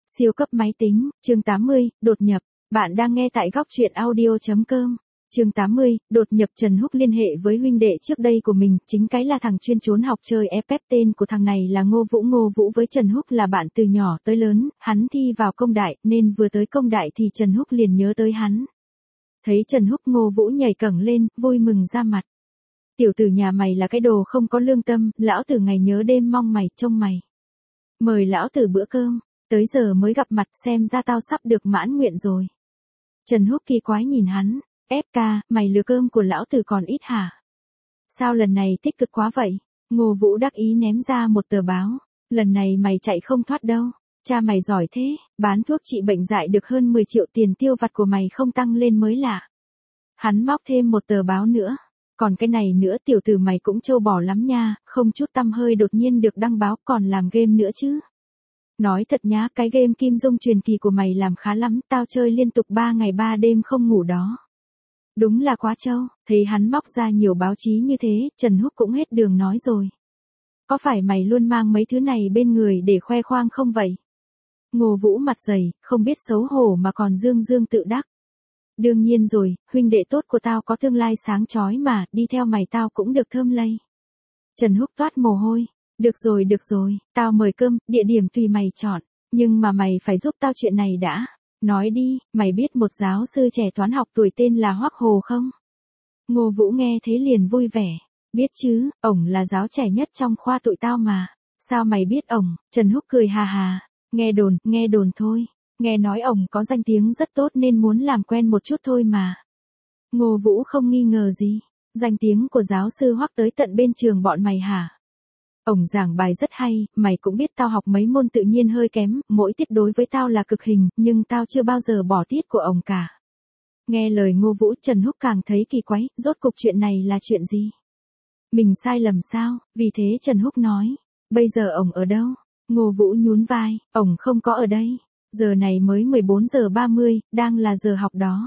Siêu cấp máy tính, chương 80, đột nhập. Bạn đang nghe tại góc truyện audio.com. Chương 80, đột nhập. Trần Húc liên hệ với huynh đệ trước đây của mình, chính cái là thằng chuyên trốn học chơi FF. Tên của thằng này là Ngô Vũ. Ngô Vũ với Trần Húc là bạn từ nhỏ tới lớn, hắn thi vào công đại, nên vừa tới công đại thì Trần Húc liền nhớ tới hắn. Thấy Trần Húc, Ngô Vũ nhảy cẫng lên, vui mừng ra mặt. Tiểu tử nhà mày là cái đồ không có lương tâm, lão tử ngày nhớ đêm mong mày trông mày. Mời lão tử bữa cơm. Tới giờ mới gặp mặt, xem ra tao sắp được mãn nguyện rồi. Trần Húc kỳ quái nhìn hắn, FK, mày lừa cơm của lão tử còn ít hả? Sao lần này tích cực quá vậy? Ngô Vũ đắc ý ném ra một tờ báo. Lần này mày chạy không thoát đâu. Cha mày giỏi thế, bán thuốc trị bệnh dại được hơn 10 triệu, tiền tiêu vặt của mày không tăng lên mới lạ. Hắn móc thêm một tờ báo nữa. Còn cái này nữa, tiểu tử mày cũng trâu bò lắm nha, không chút tăm hơi đột nhiên được đăng báo, còn làm game nữa chứ. Nói thật nhá, cái game Kim Dung truyền kỳ của mày làm khá lắm, tao chơi liên tục 3 ngày 3 đêm không ngủ đó. Đúng là quá trâu. Thấy hắn móc ra nhiều báo chí như thế, Trần Húc cũng hết đường nói rồi. Có phải mày luôn mang mấy thứ này bên người để khoe khoang không vậy? Ngô Vũ mặt dày, không biết xấu hổ mà còn dương dương tự đắc. Đương nhiên rồi, huynh đệ tốt của tao có tương lai sáng chói mà, đi theo mày tao cũng được thơm lây. Trần Húc toát mồ hôi. Được rồi, tao mời cơm, địa điểm tùy mày chọn, nhưng mà mày phải giúp tao chuyện này đã. Nói đi, mày biết một giáo sư trẻ toán học tuổi tên là Hoắc Hồ không? Ngô Vũ nghe thế liền vui vẻ. Biết chứ, ổng là giáo trẻ nhất trong khoa tụi tao mà. Sao mày biết ổng? Trần Húc cười hà hà. Nghe đồn thôi. Nghe nói ổng có danh tiếng rất tốt nên muốn làm quen một chút thôi mà. Ngô Vũ không nghi ngờ gì. Danh tiếng của giáo sư Hoắc tới tận bên trường bọn mày hả? Ổng giảng bài rất hay, mày cũng biết tao học mấy môn tự nhiên hơi kém, mỗi tiết đối với tao là cực hình, nhưng tao chưa bao giờ bỏ tiết của ổng cả. Nghe lời Ngô Vũ, Trần Húc càng thấy kỳ quái, rốt cục chuyện này là chuyện gì? Mình sai lầm sao? Vì thế Trần Húc nói, bây giờ ổng ở đâu? Ngô Vũ nhún vai, ổng không có ở đây. Giờ này mới 14 giờ 30, đang là giờ học đó.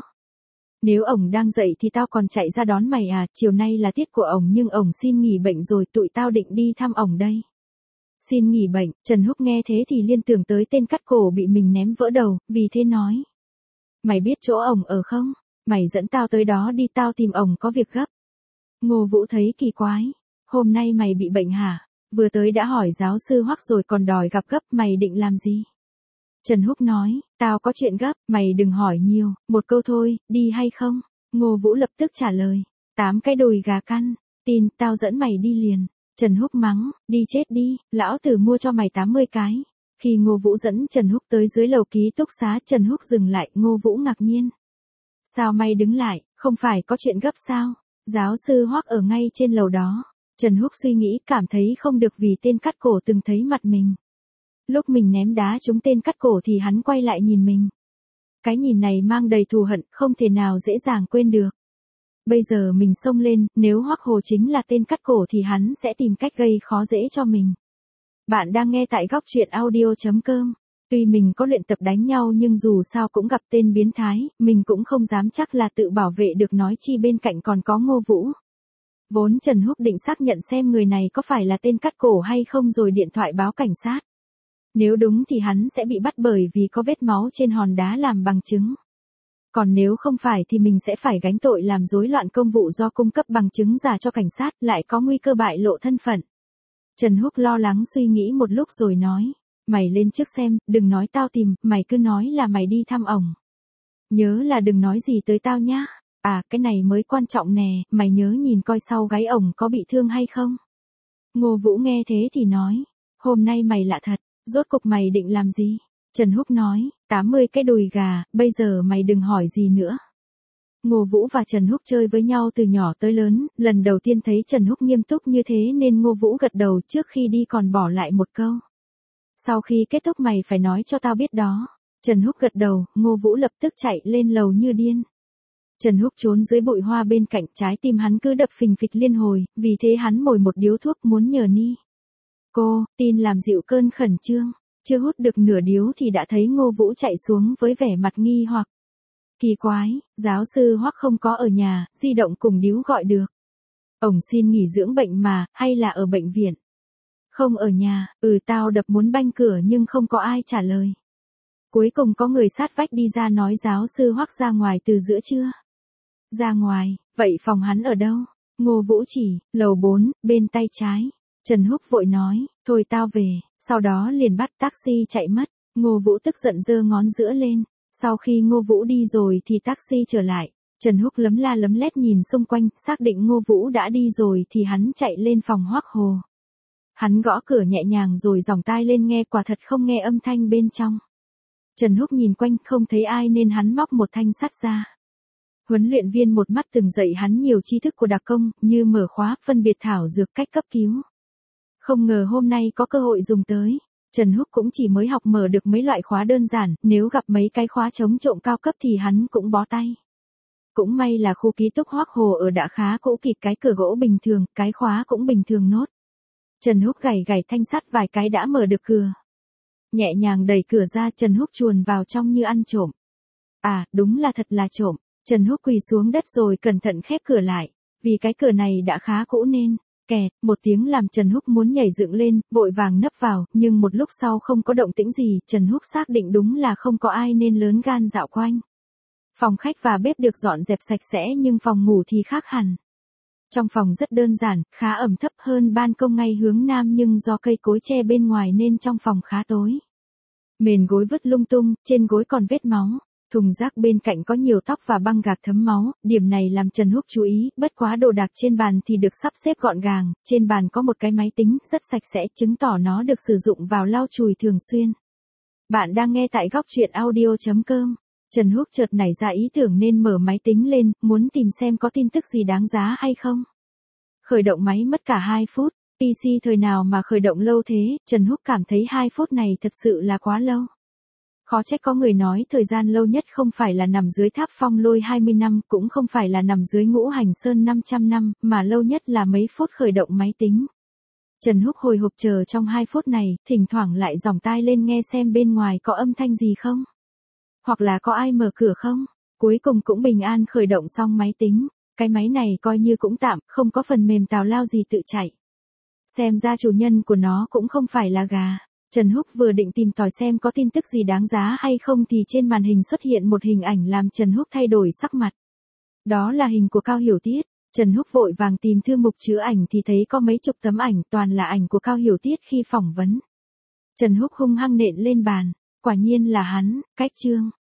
Nếu ổng đang dậy thì tao còn chạy ra đón mày à, chiều nay là tiết của ổng nhưng ổng xin nghỉ bệnh rồi, tụi tao định đi thăm ổng đây. Xin nghỉ bệnh, Trần Húc nghe thế thì liên tưởng tới tên cắt cổ bị mình ném vỡ đầu, vì thế nói. Mày biết chỗ ổng ở không? Mày dẫn tao tới đó đi, tao tìm ổng có việc gấp. Ngô Vũ thấy kỳ quái. Hôm nay mày bị bệnh hả? Vừa tới đã hỏi giáo sư Hoắc rồi còn đòi gặp gấp, mày định làm gì? Trần Húc nói, tao có chuyện gấp, mày đừng hỏi nhiều, một câu thôi, đi hay không? Ngô Vũ lập tức trả lời, 8 cái đùi gà căn, tin, tao dẫn mày đi liền. Trần Húc mắng, đi chết đi, lão tử mua cho mày 80 cái. Khi Ngô Vũ dẫn Trần Húc tới dưới lầu ký túc xá, Trần Húc dừng lại, Ngô Vũ ngạc nhiên. Sao mày đứng lại, không phải có chuyện gấp sao? Giáo sư Hoắc ở ngay trên lầu đó. Trần Húc suy nghĩ, cảm thấy không được vì tên cắt cổ từng thấy mặt mình. Lúc mình ném đá trúng tên cắt cổ thì hắn quay lại nhìn mình. Cái nhìn này mang đầy thù hận, không thể nào dễ dàng quên được. Bây giờ mình xông lên, nếu Hoắc Hồ chính là tên cắt cổ thì hắn sẽ tìm cách gây khó dễ cho mình. Bạn đang nghe tại góc truyện audio.com. Tuy mình có luyện tập đánh nhau nhưng dù sao cũng gặp tên biến thái, mình cũng không dám chắc là tự bảo vệ được, nói chi bên cạnh còn có Ngô Vũ. Vốn Trần Húc định xác nhận xem người này có phải là tên cắt cổ hay không rồi điện thoại báo cảnh sát. Nếu đúng thì hắn sẽ bị bắt bởi vì có vết máu trên hòn đá làm bằng chứng. Còn nếu không phải thì mình sẽ phải gánh tội làm rối loạn công vụ do cung cấp bằng chứng giả cho cảnh sát, lại có nguy cơ bại lộ thân phận. Trần Húc lo lắng suy nghĩ một lúc rồi nói, mày lên trước xem, đừng nói tao tìm, mày cứ nói là mày đi thăm ổng. Nhớ là đừng nói gì tới tao nhá. À, cái này mới quan trọng nè, mày nhớ nhìn coi sau gáy ổng có bị thương hay không. Ngô Vũ nghe thế thì nói, hôm nay mày lạ thật. Rốt cục mày định làm gì? Trần Húc nói, 80 cái đùi gà, bây giờ mày đừng hỏi gì nữa. Ngô Vũ và Trần Húc chơi với nhau từ nhỏ tới lớn, lần đầu tiên thấy Trần Húc nghiêm túc như thế nên Ngô Vũ gật đầu, trước khi đi còn bỏ lại một câu. Sau khi kết thúc mày phải nói cho tao biết đó. Trần Húc gật đầu, Ngô Vũ lập tức chạy lên lầu như điên. Trần Húc trốn dưới bụi hoa bên cạnh, trái tim hắn cứ đập phình phịch liên hồi, vì thế hắn mồi một điếu thuốc muốn nhờ Ni. Cô, tin làm dịu cơn khẩn trương. Chưa hút được nửa điếu thì đã thấy Ngô Vũ chạy xuống với vẻ mặt nghi hoặc. Kỳ quái, giáo sư Hoắc không có ở nhà, di động cùng điếu gọi được. Ổng xin nghỉ dưỡng bệnh mà, hay là ở bệnh viện? Không ở nhà, tao đập muốn banh cửa nhưng không có ai trả lời. Cuối cùng có người sát vách đi ra nói giáo sư Hoắc ra ngoài từ giữa trưa. Ra ngoài, vậy phòng hắn ở đâu? Ngô Vũ chỉ, lầu 4, bên tay trái. Trần Húc vội nói, thôi tao về, sau đó liền bắt taxi chạy mất. Ngô Vũ tức giận giơ ngón giữa lên. Sau khi Ngô Vũ đi rồi thì taxi trở lại. Trần Húc lấm la lấm lét nhìn xung quanh, xác định Ngô Vũ đã đi rồi thì hắn chạy lên phòng Hoắc Hồ. Hắn gõ cửa nhẹ nhàng rồi giòng tai lên nghe, quả thật không nghe âm thanh bên trong. Trần Húc nhìn quanh không thấy ai nên hắn móc một thanh sắt ra. Huấn luyện viên một mắt từng dạy hắn nhiều tri thức của đặc công, như mở khóa, phân biệt thảo dược, cách cấp cứu. Không ngờ hôm nay có cơ hội dùng tới. Trần Húc cũng chỉ mới học mở được mấy loại khóa đơn giản, nếu gặp mấy cái khóa chống trộm cao cấp thì hắn cũng bó tay. Cũng may là khu ký túc Hoắc Hồ ở đã khá cũ kịt, cái cửa gỗ bình thường, cái khóa cũng bình thường nốt. Trần Húc gảy thanh sắt vài cái đã mở được cửa. Nhẹ nhàng đẩy cửa ra, Trần Húc chuồn vào trong như ăn trộm. À, đúng là thật là trộm. Trần Húc quỳ xuống đất rồi cẩn thận khép cửa lại, vì cái cửa này đã khá cũ nên, kẹt, một tiếng làm Trần Húc muốn nhảy dựng lên, vội vàng nấp vào, nhưng một lúc sau không có động tĩnh gì, Trần Húc xác định đúng là không có ai nên lớn gan dạo quanh. Phòng khách và bếp được dọn dẹp sạch sẽ nhưng phòng ngủ thì khác hẳn. Trong phòng rất đơn giản, khá ẩm thấp, hơn ban công ngay hướng nam nhưng do cây cối che bên ngoài nên trong phòng khá tối. Mền gối vứt lung tung, trên gối còn vết máu. Thùng rác bên cạnh có nhiều tóc và băng gạc thấm máu, điểm này làm Trần Húc chú ý, bất quá đồ đạc trên bàn thì được sắp xếp gọn gàng, trên bàn có một cái máy tính, rất sạch sẽ, chứng tỏ nó được sử dụng vào lau chùi thường xuyên. Bạn đang nghe tại góc truyện audio.com. Trần Húc chợt nảy ra ý tưởng nên mở máy tính lên, muốn tìm xem có tin tức gì đáng giá hay không. Khởi động máy mất cả 2 phút, PC thời nào mà khởi động lâu thế, Trần Húc cảm thấy 2 phút này thật sự là quá lâu. Khó trách có người nói thời gian lâu nhất không phải là nằm dưới tháp Phong Lôi 20 năm, cũng không phải là nằm dưới Ngũ Hành Sơn 500 năm, mà lâu nhất là mấy phút khởi động máy tính. Trần Húc hồi hộp chờ trong 2 phút này, thỉnh thoảng lại giòng tai lên nghe xem bên ngoài có âm thanh gì không. Hoặc là có ai mở cửa không. Cuối cùng cũng bình an khởi động xong máy tính. Cái máy này coi như cũng tạm, không có phần mềm tào lao gì tự chạy. Xem ra chủ nhân của nó cũng không phải là gà. Trần Húc vừa định tìm tòi xem có tin tức gì đáng giá hay không thì trên màn hình xuất hiện một hình ảnh làm Trần Húc thay đổi sắc mặt. Đó là hình của Cao Hiểu Tiết. Trần Húc vội vàng tìm thư mục chứa ảnh thì thấy có mấy chục tấm ảnh, toàn là ảnh của Cao Hiểu Tiết khi phỏng vấn. Trần Húc hung hăng nện lên bàn. Quả nhiên là hắn, cách chương.